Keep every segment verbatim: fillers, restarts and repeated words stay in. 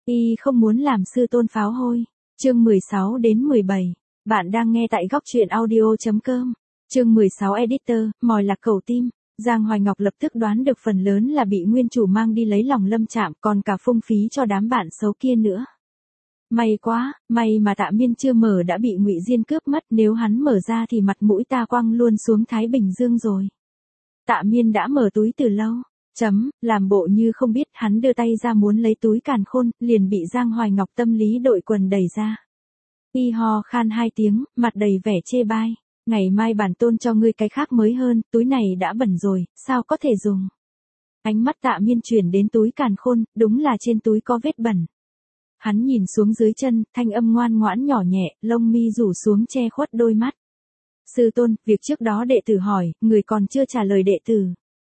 Y không muốn làm sư tôn pháo hôi. Chương mười sáu đến mười bảy. Bạn đang nghe tại góc truyện audio.com. Chương mười sáu Editor, mòi lạc cầu tim. Giang Hoài Ngọc lập tức đoán được phần lớn là bị nguyên chủ mang đi lấy lòng Lâm Trạm, còn cả phung phí cho đám bạn xấu kia nữa. May quá, may mà Tạ Miên chưa mở đã bị Ngụy Diên cướp mất, nếu hắn mở ra thì mặt mũi ta quăng luôn xuống Thái Bình Dương rồi. Tạ Miên đã mở túi từ lâu. Chấm, làm bộ như không biết, hắn đưa tay ra muốn lấy túi càn khôn, liền bị Giang Hoài Ngọc tâm lý đội quần đẩy ra. Y ho khan hai tiếng, mặt đầy vẻ chê bai. Ngày mai bản tôn cho ngươi cái khác mới hơn, túi này đã bẩn rồi, sao có thể dùng. Ánh mắt Tạ Miên chuyển đến túi càn khôn, đúng là trên túi có vết bẩn. Hắn nhìn xuống dưới chân, thanh âm ngoan ngoãn nhỏ nhẹ, lông mi rủ xuống che khuất đôi mắt. Sư tôn, việc trước đó đệ tử hỏi, người còn chưa trả lời đệ tử.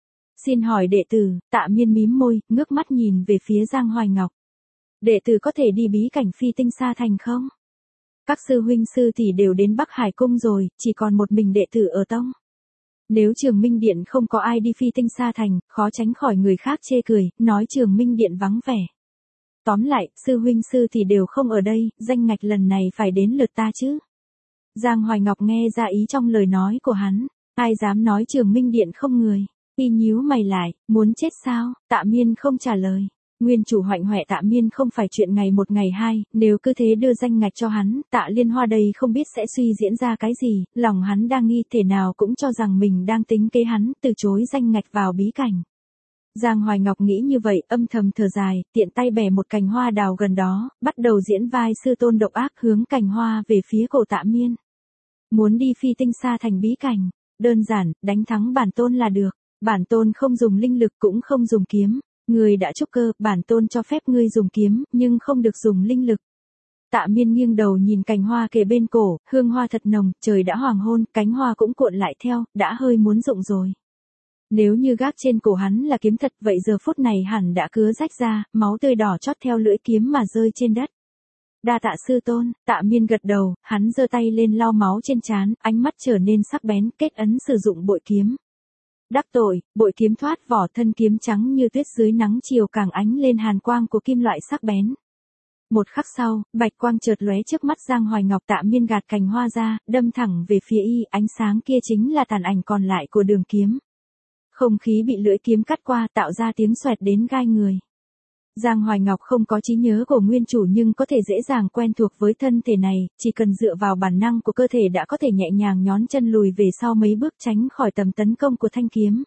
Xin hỏi đệ tử. Tạ Miên mím môi, ngước mắt nhìn về phía Giang Hoài Ngọc. Đệ tử có thể đi bí cảnh Phi Tinh Sa Thành không? Các sư huynh sư tỷ đều đến Bắc Hải Cung rồi, chỉ còn một mình đệ tử ở tông. Nếu Trường Minh Điện không có ai đi Phi Tinh Sa Thành, khó tránh khỏi người khác chê cười, nói Trường Minh Điện vắng vẻ. Tóm lại, sư huynh sư tỷ đều không ở đây, danh ngạch lần này phải đến lượt ta chứ. Giang Hoài Ngọc nghe ra ý trong lời nói của hắn, ai dám nói Trường Minh Điện không người. Y nhíu mày lại, muốn chết sao? Tạ Miên không trả lời. Nguyên chủ hoạnh hoẹ Tạ Miên không phải chuyện ngày một ngày hai, nếu cứ thế đưa danh ngạch cho hắn, Tạ Liên Hoa đây không biết sẽ suy diễn ra cái gì, lòng hắn đang nghi, thể nào cũng cho rằng mình đang tính kế hắn, từ chối danh ngạch vào bí cảnh. Giang Hoài Ngọc nghĩ như vậy, âm thầm thở dài, tiện tay bẻ một cành hoa đào gần đó, bắt đầu diễn vai sư tôn độc ác hướng cành hoa về phía cổ Tạ Miên. Muốn đi Phi Tinh Sa Thành bí cảnh, đơn giản, đánh thắng bản tôn là được. Bản tôn không dùng linh lực cũng không dùng kiếm, ngươi đã trúc cơ, bản tôn cho phép ngươi dùng kiếm, nhưng không được dùng linh lực. Tạ Miên nghiêng đầu nhìn cành hoa kề bên cổ, hương hoa thật nồng, trời đã hoàng hôn, cánh hoa cũng cuộn lại theo, đã hơi muốn rụng rồi. Nếu như gác trên cổ hắn là kiếm thật, vậy giờ phút này hẳn đã cứa rách ra, máu tươi đỏ chót theo lưỡi kiếm mà rơi trên đất. Đa tạ sư tôn. Tạ Miên gật đầu, hắn giơ tay lên lau máu trên trán, ánh mắt trở nên sắc bén, kết ấn sử dụng bội kiếm. Đắc tội, bội kiếm thoát vỏ, thân kiếm trắng như tuyết dưới nắng chiều càng ánh lên hàn quang của kim loại sắc bén. Một khắc sau, bạch quang chợt lóe trước mắt Giang Hoài Ngọc. Tạ Miên gạt cành hoa ra, đâm thẳng về phía y, ánh sáng kia chính là tàn ảnh còn lại của đường kiếm. Không khí bị lưỡi kiếm cắt qua, tạo ra tiếng xoẹt đến gai người. Giang Hoài Ngọc không có trí nhớ của nguyên chủ nhưng có thể dễ dàng quen thuộc với thân thể này, chỉ cần dựa vào bản năng của cơ thể đã có thể nhẹ nhàng nhón chân lùi về sau mấy bước tránh khỏi tầm tấn công của thanh kiếm.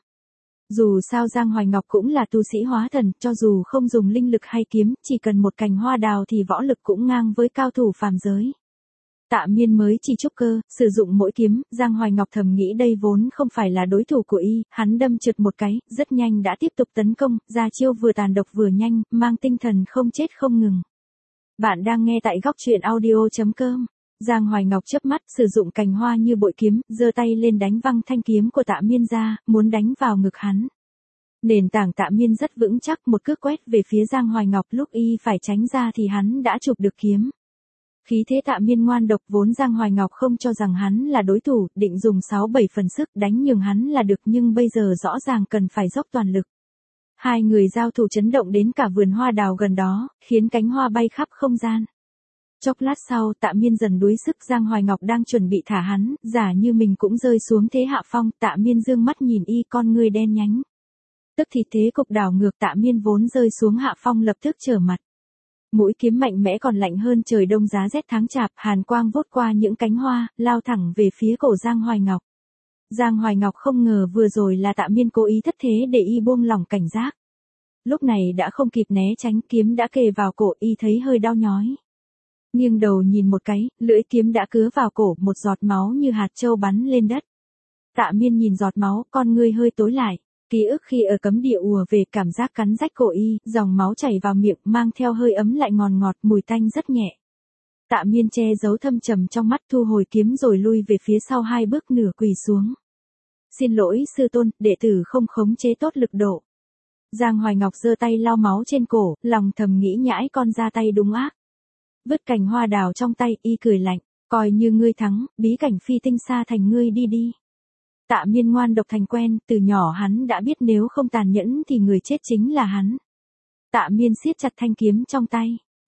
Dù sao Giang Hoài Ngọc cũng là tu sĩ hóa thần, cho dù không dùng linh lực hay kiếm, chỉ cần một cành hoa đào thì võ lực cũng ngang với cao thủ phàm giới. Tạ Miên mới chỉ trúc cơ, sử dụng mỗi kiếm, Giang Hoài Ngọc thầm nghĩ đây vốn không phải là đối thủ của y, hắn đâm trượt một cái, rất nhanh đã tiếp tục tấn công, ra chiêu vừa tàn độc vừa nhanh, mang tinh thần không chết không ngừng. Bạn đang nghe tại góc truyện audio.com. Giang Hoài Ngọc chớp mắt, sử dụng cành hoa như bội kiếm, giơ tay lên đánh văng thanh kiếm của Tạ Miên ra, muốn đánh vào ngực hắn. Nền tảng Tạ Miên rất vững chắc, một cước quét về phía Giang Hoài Ngọc, lúc y phải tránh ra thì hắn đã chụp được kiếm. Khí thế Tạ Miên ngoan độc, vốn Giang Hoài Ngọc không cho rằng hắn là đối thủ, định dùng sáu bảy phần sức đánh nhường hắn là được, nhưng bây giờ rõ ràng cần phải dốc toàn lực. Hai người giao thủ chấn động đến cả vườn hoa đào gần đó, khiến cánh hoa bay khắp không gian. Chốc lát sau, Tạ Miên dần đuối sức, Giang Hoài Ngọc đang chuẩn bị thả hắn, giả như mình cũng rơi xuống thế hạ phong. Tạ Miên dương mắt nhìn y, con ngươi đen nhánh. Tức thì thế cục đảo ngược, Tạ Miên vốn rơi xuống hạ phong lập tức trở mặt. Mũi kiếm mạnh mẽ còn lạnh hơn trời đông giá rét tháng chạp, hàn quang vút qua những cánh hoa, lao thẳng về phía cổ Giang Hoài Ngọc. Giang Hoài Ngọc không ngờ vừa rồi là Tạ Miên cố ý thất thế để y buông lỏng cảnh giác. Lúc này đã không kịp né tránh, kiếm đã kề vào cổ, y thấy hơi đau nhói. Nghiêng đầu nhìn một cái, lưỡi kiếm đã cứa vào cổ, một giọt máu như hạt châu bắn lên đất. Tạ Miên nhìn giọt máu, con ngươi hơi tối lại. Ký ức khi ở cấm địa ùa về, cảm giác cắn rách cổ y, dòng máu chảy vào miệng, mang theo hơi ấm lại ngọt ngọt, mùi tanh rất nhẹ. Tạ Miên che giấu thâm trầm trong mắt, thu hồi kiếm rồi lui về phía sau hai bước, nửa quỳ xuống. Xin lỗi sư tôn, đệ tử không khống chế tốt lực độ. Giang Hoài Ngọc giơ tay lau máu trên cổ, lòng thầm nghĩ nhãi con ra tay đúng ác. Vứt cành hoa đào trong tay, y cười lạnh, coi như ngươi thắng, bí cảnh Phi Tinh Sa Thành ngươi đi đi. Tạ Miên ngoan độc thành quen, từ nhỏ hắn đã biết nếu không tàn nhẫn thì người chết chính là hắn. Tạ Miên siết chặt thanh kiếm trong tay.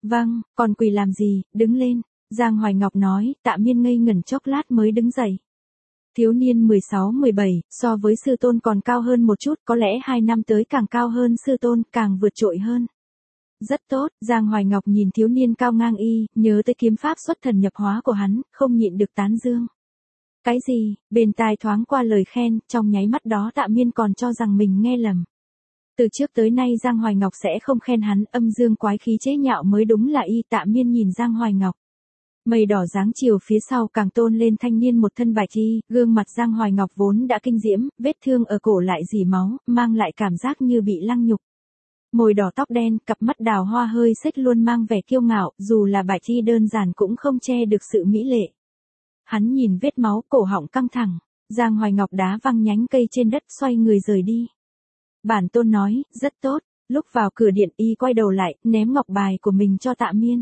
Vâng, còn quỳ làm gì, đứng lên. Giang Hoài Ngọc nói, Tạ Miên ngây ngẩn chốc lát mới đứng dậy. Thiếu niên mười sáu mười bảy, so với sư tôn còn cao hơn một chút, có lẽ hai năm tới càng cao hơn sư tôn, càng vượt trội hơn. Rất tốt, Giang Hoài Ngọc nhìn thiếu niên cao ngang y, nhớ tới kiếm pháp xuất thần nhập hóa của hắn, không nhịn được tán dương. Cái gì, bên tai thoáng qua lời khen, trong nháy mắt đó Tạ Miên còn cho rằng mình nghe lầm. Từ trước tới nay Giang Hoài Ngọc sẽ không khen hắn, âm dương quái khí chế nhạo mới đúng là y. Tạ Miên nhìn Giang Hoài Ngọc. Mây đỏ dáng chiều phía sau càng tôn lên thanh niên một thân bạch y, gương mặt Giang Hoài Ngọc vốn đã kinh diễm, vết thương ở cổ lại rỉ máu, mang lại cảm giác như bị lăng nhục. Môi đỏ tóc đen, cặp mắt đào hoa hơi xếch luôn mang vẻ kiêu ngạo, dù là bạch y đơn giản cũng không che được sự mỹ lệ. Hắn nhìn vết máu, cổ họng căng thẳng. Giang Hoài Ngọc đá văng nhánh cây trên đất, xoay người rời đi. Bản tôn nói, rất tốt. Lúc vào cửa điện y quay đầu lại, ném ngọc bài của mình cho Tạ Miên.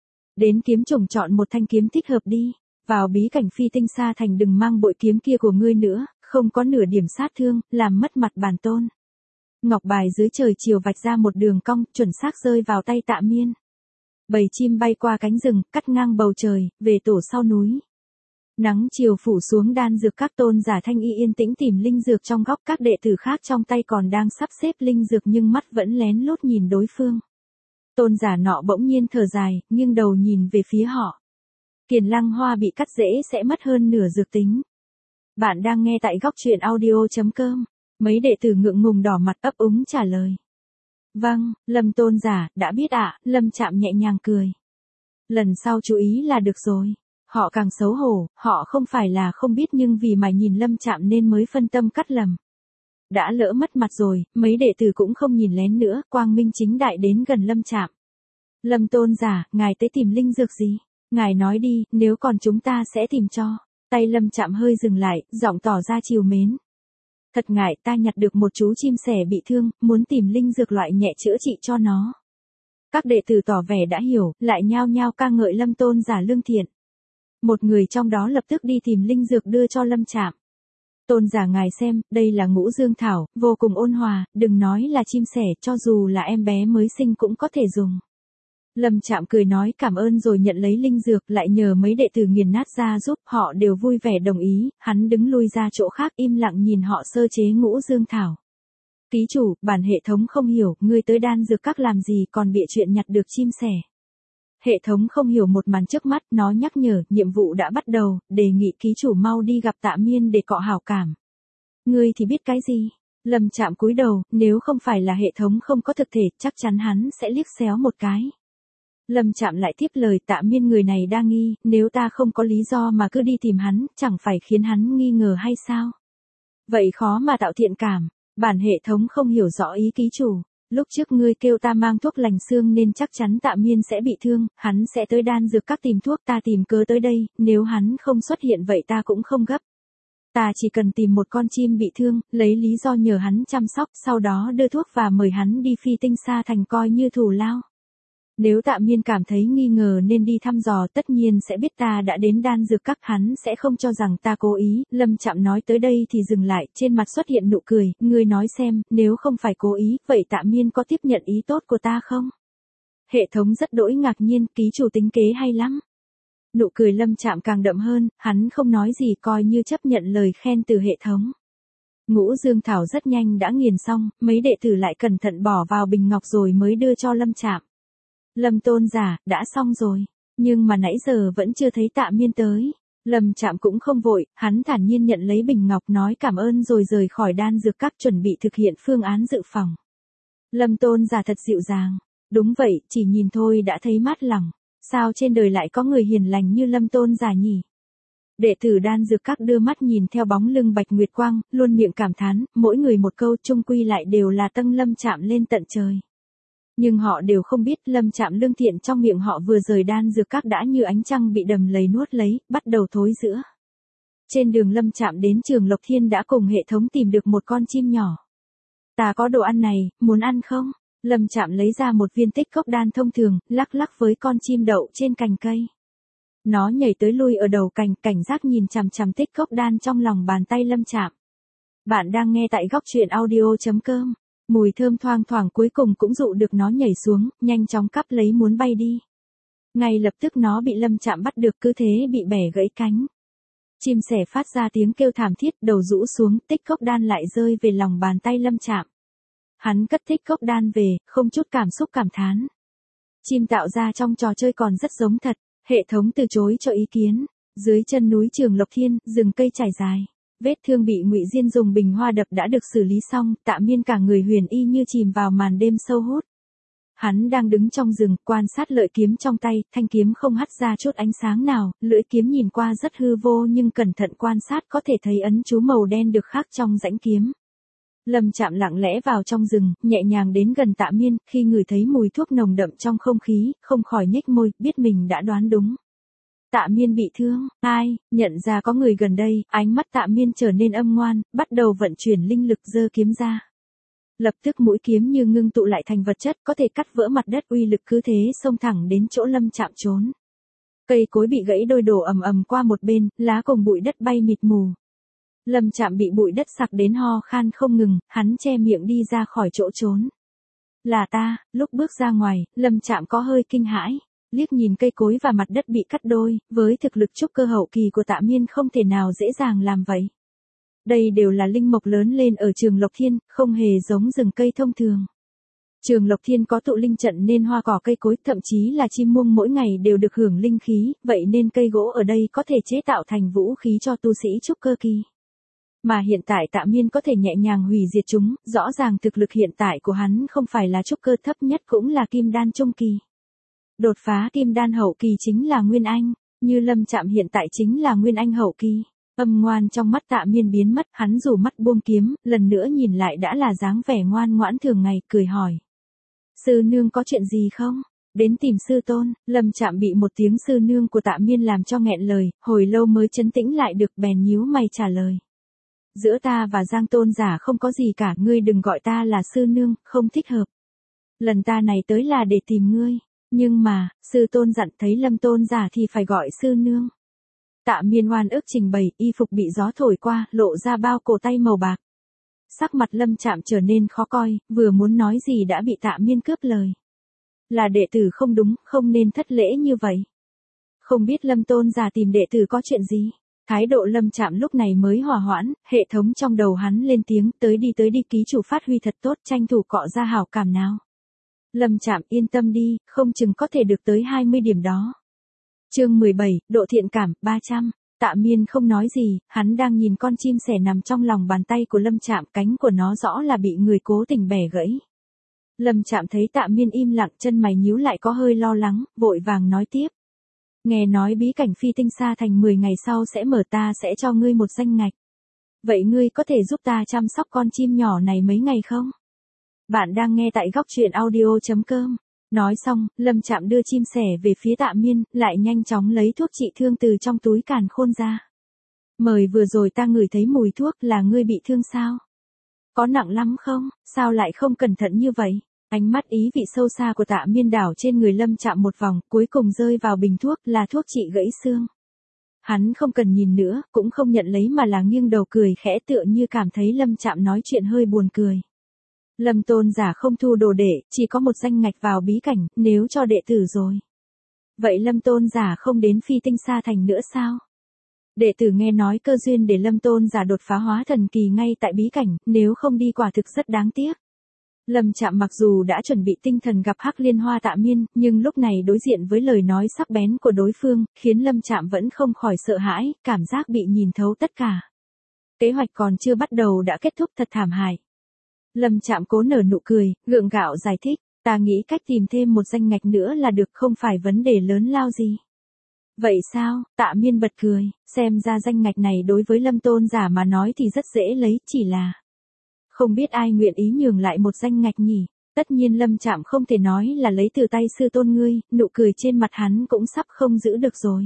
Đến kiếm chồng chọn một thanh kiếm thích hợp đi. Vào bí cảnh phi tinh xa thành đừng mang bội kiếm kia của ngươi nữa, không có nửa điểm sát thương, làm mất mặt bản tôn. Ngọc bài dưới trời chiều vạch ra một đường cong, chuẩn xác rơi vào tay Tạ Miên. Bầy chim bay qua cánh rừng, cắt ngang bầu trời, về tổ sau núi. Nắng chiều phủ xuống đan dược các tôn giả thanh y yên tĩnh tìm linh dược trong góc, các đệ tử khác trong tay còn đang sắp xếp linh dược nhưng mắt vẫn lén lút nhìn đối phương. Tôn giả nọ bỗng nhiên thở dài, nghiêng đầu nhìn về phía họ. Kiền Lăng Hoa bị cắt rễ sẽ mất hơn nửa dược tính. Bạn đang nghe tại góc truyện audio chấm com. Mấy đệ tử ngượng ngùng đỏ mặt ấp úng trả lời. Vâng, Lâm tôn giả, đã biết ạ. Lâm Trạm nhẹ nhàng cười. Lần sau chú ý là được rồi. Họ càng xấu hổ, họ không phải là không biết nhưng vì mà nhìn Lâm Trạm nên mới phân tâm cắt lầm. Đã lỡ mất mặt rồi, mấy đệ tử cũng không nhìn lén nữa, quang minh chính đại đến gần Lâm Trạm. Lâm tôn giả, ngài tới tìm linh dược gì? Ngài nói đi, nếu còn chúng ta sẽ tìm cho. Tay Lâm Trạm hơi dừng lại, giọng tỏ ra trìu mến. Thật ngại, ta nhặt được một chú chim sẻ bị thương, muốn tìm linh dược loại nhẹ chữa trị cho nó. Các đệ tử tỏ vẻ đã hiểu, lại nhao nhao ca ngợi Lâm tôn giả lương thiện. Một người trong đó lập tức đi tìm linh dược đưa cho Lâm Trạm. Tôn giả ngài xem, đây là ngũ dương thảo, vô cùng ôn hòa, đừng nói là chim sẻ, cho dù là em bé mới sinh cũng có thể dùng. Lâm Trạm cười nói cảm ơn rồi nhận lấy linh dược, lại nhờ mấy đệ tử nghiền nát ra giúp, họ đều vui vẻ đồng ý, hắn đứng lui ra chỗ khác im lặng nhìn họ sơ chế ngũ dương thảo. Ký chủ, bản hệ thống không hiểu, ngươi tới đan dược các làm gì còn bịa chuyện nhặt được chim sẻ. Hệ thống không hiểu một màn trước mắt, nó nhắc nhở, nhiệm vụ đã bắt đầu, đề nghị ký chủ mau đi gặp Tạ Miên để cọ hảo cảm. Ngươi thì biết cái gì? Lâm Trạm cúi đầu, nếu không phải là hệ thống không có thực thể, chắc chắn hắn sẽ liếc xéo một cái. Lâm Trạm lại tiếp lời, Tạ Miên người này đa nghi, nếu ta không có lý do mà cứ đi tìm hắn, chẳng phải khiến hắn nghi ngờ hay sao? Vậy khó mà tạo thiện cảm, bản hệ thống không hiểu rõ ý ký chủ. Lúc trước ngươi kêu ta mang thuốc lành xương nên chắc chắn Tạ Miên sẽ bị thương, hắn sẽ tới đan dược các tìm thuốc, ta tìm cớ tới đây, nếu hắn không xuất hiện vậy ta cũng không gấp. Ta chỉ cần tìm một con chim bị thương, lấy lý do nhờ hắn chăm sóc, sau đó đưa thuốc và mời hắn đi phi tinh xa thành coi như thù lao. Nếu Tạ Miên cảm thấy nghi ngờ nên đi thăm dò, tất nhiên sẽ biết ta đã đến đan dược các, hắn sẽ không cho rằng ta cố ý. Lâm Trạm nói tới đây thì dừng lại, trên mặt xuất hiện nụ cười, ngươi nói xem, nếu không phải cố ý, vậy Tạ Miên có tiếp nhận ý tốt của ta không? Hệ thống rất đỗi ngạc nhiên, ký chủ tính kế hay lắm. Nụ cười Lâm Trạm càng đậm hơn, hắn không nói gì coi như chấp nhận lời khen từ hệ thống. Ngũ dương thảo rất nhanh đã nghiền xong, mấy đệ tử lại cẩn thận bỏ vào bình ngọc rồi mới đưa cho Lâm Trạm. Lâm tôn giả, đã xong rồi. Nhưng mà nãy giờ vẫn chưa thấy Tạ Miên tới. Lâm Trạm cũng không vội, hắn thản nhiên nhận lấy bình ngọc nói cảm ơn rồi rời khỏi đan dược các chuẩn bị thực hiện phương án dự phòng. Lâm tôn giả thật dịu dàng. Đúng vậy, chỉ nhìn thôi đã thấy mát lòng. Sao trên đời lại có người hiền lành như Lâm tôn giả nhỉ? Đệ tử đan dược các đưa mắt nhìn theo bóng lưng Bạch Nguyệt Quang, luôn miệng cảm thán, mỗi người một câu chung quy lại đều là tâng Lâm Trạm lên tận trời. Nhưng họ đều không biết Lâm Trạm lương thiện trong miệng họ vừa rời đan dược các đã như ánh trăng bị đầm lầy nuốt lấy, bắt đầu thối rữa. Trên đường Lâm Trạm đến Trường Lộc Thiên đã cùng hệ thống tìm được một con chim nhỏ. Ta có đồ ăn này, muốn ăn không? Lâm Trạm lấy ra một viên tích cốc đan thông thường, lắc lắc với con chim đậu trên cành cây. Nó nhảy tới lui ở đầu cành, cảnh giác nhìn chằm chằm tích cốc đan trong lòng bàn tay Lâm Trạm. Bạn đang nghe tại góc truyện audio chấm com. Mùi thơm thoang thoảng cuối cùng cũng dụ được nó nhảy xuống, nhanh chóng cắp lấy muốn bay đi. Ngay lập tức nó bị Lâm Trạm bắt được, cứ thế bị bẻ gãy cánh. Chim sẻ phát ra tiếng kêu thảm thiết, đầu rũ xuống, tích cốc đan lại rơi về lòng bàn tay Lâm Trạm. Hắn cất tích cốc đan về, không chút cảm xúc cảm thán. Chim tạo ra trong trò chơi còn rất giống thật, hệ thống từ chối cho ý kiến. Dưới chân núi Trường Lộc Thiên, rừng cây trải dài. Vết thương bị Ngụy Diên dùng bình hoa đập đã được xử lý xong, Tạ Miên cả người huyền y như chìm vào màn đêm sâu hút. Hắn đang đứng trong rừng, quan sát lợi kiếm trong tay, thanh kiếm không hắt ra chút ánh sáng nào, lưỡi kiếm nhìn qua rất hư vô nhưng cẩn thận quan sát có thể thấy ấn chú màu đen được khắc trong rãnh kiếm. Lâm Trạm lặng lẽ vào trong rừng, nhẹ nhàng đến gần Tạ Miên, khi ngửi thấy mùi thuốc nồng đậm trong không khí, không khỏi nhếch môi, biết mình đã đoán đúng. Tạ Miên bị thương, ai, nhận ra có người gần đây, ánh mắt Tạ Miên trở nên âm ngoan, bắt đầu vận chuyển linh lực giơ kiếm ra. Lập tức mũi kiếm như ngưng tụ lại thành vật chất, có thể cắt vỡ mặt đất, uy lực cứ thế xông thẳng đến chỗ Lâm Trạm trốn. Cây cối bị gãy đôi đổ ầm ầm qua một bên, lá cùng bụi đất bay mịt mù. Lâm Trạm bị bụi đất sặc đến ho khan không ngừng, hắn che miệng đi ra khỏi chỗ trốn. Là ta, lúc bước ra ngoài, Lâm Trạm có hơi kinh hãi, liếc nhìn cây cối và mặt đất bị cắt đôi, với thực lực trúc cơ hậu kỳ của Tạ Miên không thể nào dễ dàng làm vậy. Đây đều là linh mộc lớn lên ở Trường Lộc Thiên, không hề giống rừng cây thông thường. Trường Lộc Thiên có tụ linh trận nên hoa cỏ cây cối, thậm chí là chim muông mỗi ngày đều được hưởng linh khí, vậy nên cây gỗ ở đây có thể chế tạo thành vũ khí cho tu sĩ trúc cơ kỳ. Mà hiện tại Tạ Miên có thể nhẹ nhàng hủy diệt chúng, rõ ràng thực lực hiện tại của hắn không phải là trúc cơ thấp nhất cũng là kim đan trung kỳ. Đột phá kim đan hậu kỳ chính là Nguyên Anh, như Lâm Trạm hiện tại chính là Nguyên Anh hậu kỳ. Âm ngoan trong mắt Tạ Miên biến mất, hắn rủ mắt buông kiếm, lần nữa nhìn lại đã là dáng vẻ ngoan ngoãn thường ngày, cười hỏi. Sư nương có chuyện gì không? Đến tìm sư tôn. Lâm Trạm bị một tiếng sư nương của Tạ Miên làm cho nghẹn lời, hồi lâu mới trấn tĩnh lại được, bèn nhíu mày trả lời. Giữa ta và Giang tôn giả không có gì cả, ngươi đừng gọi ta là sư nương, không thích hợp. Lần ta này tới là để tìm ngươi, nhưng mà, sư tôn dặn thấy Lâm tôn giả thì phải gọi sư nương. Tạ Miên oan ức trình bày, y phục bị gió thổi qua, lộ ra bao cổ tay màu bạc. Sắc mặt Lâm Trạm trở nên khó coi, vừa muốn nói gì đã bị Tạ Miên cướp lời. Là đệ tử không đúng, không nên thất lễ như vậy. Không biết Lâm tôn giả tìm đệ tử có chuyện gì? Thái độ Lâm Trạm lúc này mới hòa hoãn, hệ thống trong đầu hắn lên tiếng, tới đi tới đi, ký chủ phát huy thật tốt, tranh thủ cọ ra hảo cảm nào. Lâm Trạm yên tâm đi, không chừng có thể được tới hai mươi điểm đó. Chương mười bảy, độ thiện cảm, ba trăm. Tạ Miên không nói gì, hắn đang nhìn con chim sẻ nằm trong lòng bàn tay của Lâm Trạm, cánh của nó rõ là bị người cố tình bẻ gãy. Lâm Trạm thấy Tạ Miên im lặng, chân mày nhíu lại có hơi lo lắng, vội vàng nói tiếp. Nghe nói bí cảnh Phi Tinh Sa Thành mười ngày sau sẽ mở, ta sẽ cho ngươi một danh ngạch. Vậy ngươi có thể giúp ta chăm sóc con chim nhỏ này mấy ngày không? Bạn đang nghe tại góc truyện audio chấm com. Nói xong, Lâm Trạm đưa chim sẻ về phía Tạ Miên, lại nhanh chóng lấy thuốc trị thương từ trong túi càn khôn ra. Mời, vừa rồi ta ngửi thấy mùi thuốc, là ngươi bị thương sao? Có nặng lắm không? Sao lại không cẩn thận như vậy? Ánh mắt ý vị sâu xa của Tạ Miên đảo trên người Lâm Trạm một vòng, cuối cùng rơi vào bình thuốc, là thuốc trị gãy xương. Hắn không cần nhìn nữa, cũng không nhận lấy mà là nghiêng đầu cười khẽ, tựa như cảm thấy Lâm Trạm nói chuyện hơi buồn cười. Lâm tôn giả không thu đồ đệ, chỉ có một danh ngạch vào bí cảnh, nếu cho đệ tử rồi. Vậy Lâm tôn giả không đến Phi Tinh Sa Thành nữa sao? Đệ tử nghe nói cơ duyên để Lâm tôn giả đột phá hóa thần kỳ ngay tại bí cảnh, nếu không đi quả thực rất đáng tiếc. Lâm Trạm mặc dù đã chuẩn bị tinh thần gặp Hắc Liên Hoa Tạ Miên, nhưng lúc này đối diện với lời nói sắc bén của đối phương, khiến Lâm Trạm vẫn không khỏi sợ hãi, cảm giác bị nhìn thấu tất cả. Kế hoạch còn chưa bắt đầu đã kết thúc thật thảm hại. Lâm Trạm cố nở nụ cười, gượng gạo giải thích, ta nghĩ cách tìm thêm một danh ngạch nữa là được, không phải vấn đề lớn lao gì. Vậy sao? Tạ Miên bật cười, xem ra danh ngạch này đối với Lâm tôn giả mà nói thì rất dễ lấy, chỉ là không biết ai nguyện ý nhường lại một danh ngạch nhỉ. Tất nhiên Lâm Trạm không thể nói là lấy từ tay sư tôn ngươi, nụ cười trên mặt hắn cũng sắp không giữ được rồi.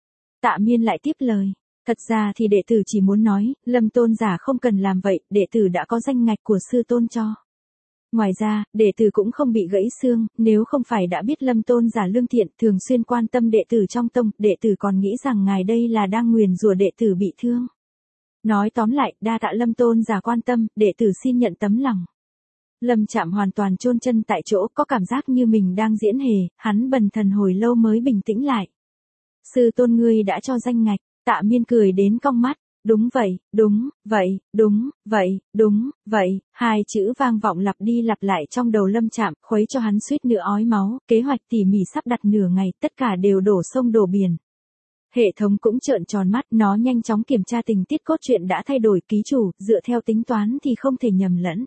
Tạ Miên lại tiếp lời. Thật ra thì đệ tử chỉ muốn nói, Lâm tôn giả không cần làm vậy, đệ tử đã có danh ngạch của sư tôn cho. Ngoài ra, đệ tử cũng không bị gãy xương, nếu không phải đã biết Lâm tôn giả lương thiện, thường xuyên quan tâm đệ tử trong tông, đệ tử còn nghĩ rằng ngài đây là đang nguyền rủa đệ tử bị thương. Nói tóm lại, đa tạ Lâm tôn giả quan tâm, đệ tử xin nhận tấm lòng. Lâm Trạm hoàn toàn chôn chân tại chỗ, có cảm giác như mình đang diễn hề, hắn bần thần hồi lâu mới bình tĩnh lại. Sư tôn ngươi đã cho danh ngạch, Tạ Miên cười đến cong mắt. Đúng vậy, đúng, vậy, đúng, vậy, đúng, vậy, hai chữ vang vọng lặp đi lặp lại trong đầu Lâm Trạm, khuấy cho hắn suýt nữa ói máu, kế hoạch tỉ mỉ sắp đặt nửa ngày, tất cả đều đổ sông đổ biển. Hệ thống cũng trợn tròn mắt, nó nhanh chóng kiểm tra tình tiết cốt truyện đã thay đổi ký chủ, dựa theo tính toán thì không thể nhầm lẫn.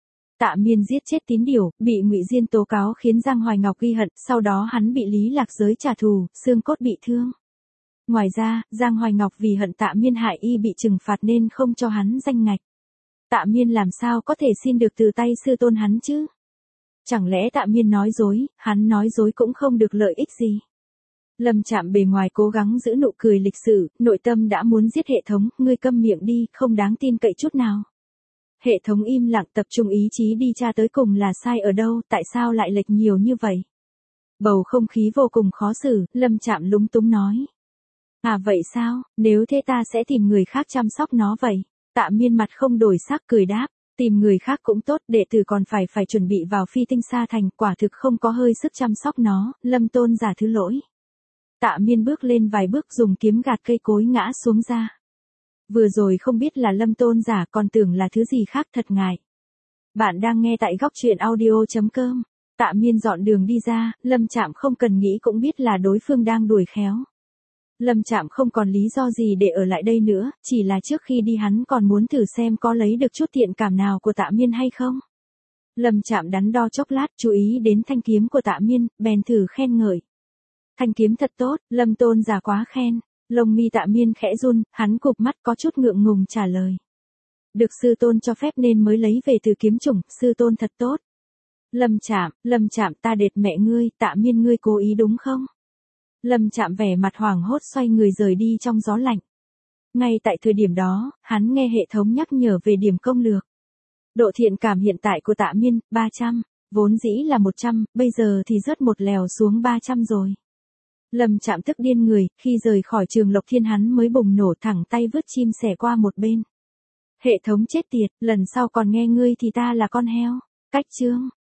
Tạ Miên giết chết Tín Điểu, bị Ngụy Diên tố cáo khiến Giang Hoài Ngọc ghi hận, sau đó hắn bị Lý Lạc Giới trả thù, xương cốt bị thương. Ngoài ra, Giang Hoài Ngọc vì hận Tạ Miên hại y bị trừng phạt nên không cho hắn danh ngạch. Tạ Miên làm sao có thể xin được từ tay sư tôn hắn chứ? Chẳng lẽ Tạ Miên nói dối, hắn nói dối cũng không được lợi ích gì? Lâm Trạm bề ngoài cố gắng giữ nụ cười lịch sự, nội tâm đã muốn giết hệ thống, ngươi câm miệng đi, không đáng tin cậy chút nào. Hệ thống im lặng tập trung ý chí đi tra tới cùng là sai ở đâu, tại sao lại lệch nhiều như vậy? Bầu không khí vô cùng khó xử, Lâm Trạm lúng túng nói. À vậy sao, nếu thế ta sẽ tìm người khác chăm sóc nó vậy. Tạ Miên mặt không đổi sắc cười đáp, tìm người khác cũng tốt, đệ tử còn phải phải chuẩn bị vào Phi Tinh Sa Thành, quả thực không có hơi sức chăm sóc nó, Lâm tôn giả thứ lỗi. Tạ Miên bước lên vài bước dùng kiếm gạt cây cối ngã xuống ra. Vừa rồi không biết là Lâm tôn giả, còn tưởng là thứ gì khác, thật ngại. Bạn đang nghe tại góc truyện audio chấm com. Tạ Miên dọn đường đi ra, Lâm Trạm không cần nghĩ cũng biết là đối phương đang đuổi khéo. Lâm Trạm không còn lý do gì để ở lại đây nữa, chỉ là trước khi đi hắn còn muốn thử xem có lấy được chút thiện cảm nào của Tạ Miên hay không. Lâm Trạm đắn đo chốc lát, chú ý đến thanh kiếm của Tạ Miên, bèn thử khen ngợi. Thanh kiếm thật tốt, Lâm tôn giả quá khen. Lông mi Tạ Miên khẽ run, hắn cụp mắt có chút ngượng ngùng trả lời. Được sư tôn cho phép nên mới lấy về từ kiếm chủng, sư tôn thật tốt. Lâm Trạm, Lâm Trạm ta đệt mẹ ngươi, Tạ Miên ngươi cố ý đúng không? Lâm Trạm vẻ mặt hoảng hốt xoay người rời đi trong gió lạnh. Ngay tại thời điểm đó, hắn nghe hệ thống nhắc nhở về điểm công lược. Độ thiện cảm hiện tại của Tạ Miên, ba trăm, vốn dĩ là một trăm, bây giờ thì rớt một lèo xuống ba trăm rồi. Lâm Trạm tức điên người, khi rời khỏi Trường Lộc Thiên hắn mới bùng nổ thẳng tay vứt chim sẻ qua một bên. Hệ thống chết tiệt, lần sau còn nghe ngươi thì ta là con heo. Cách chương.